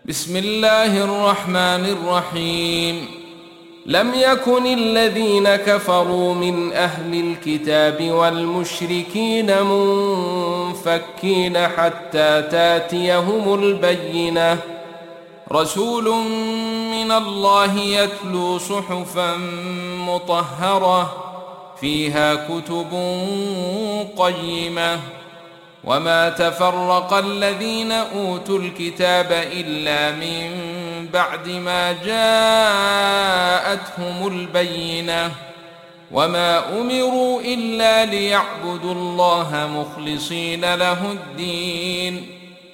بسم الله الرحمن الرحيم. لم يكن الذين كفروا من أهل الكتاب والمشركين منفكين حتى تاتيهم البينة، رسول من الله يتلو صحفا مطهرة فيها كتب قيمة. وما تفرق الذين أوتوا الكتاب إلا من بعد ما جاءتهم البينة، وما أمروا إلا ليعبدوا الله مخلصين له الدين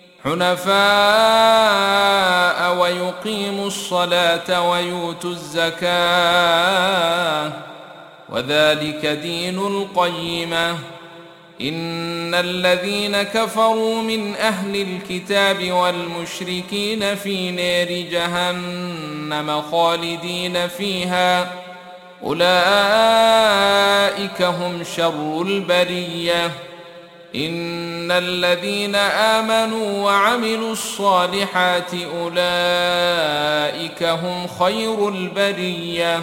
حنفاء ويقيموا الصلاة ويؤتوا الزكاة، وذلك دين القيمة. إن الذين كفروا من أهل الكتاب والمشركين في نار جهنم خالدين فيها، أولئك هم شر البرية. إن الذين آمنوا وعملوا الصالحات أولئك هم خير البرية،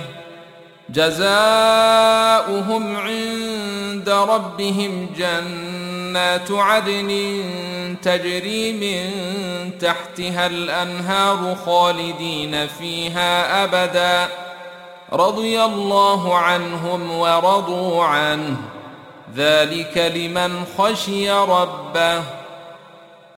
جزاؤهم عند ربهم جنات عدن تجري من تحتها الأنهار خالدين فيها أبدا، رضي الله عنهم ورضوا عنه، ذلك لمن خشي ربه.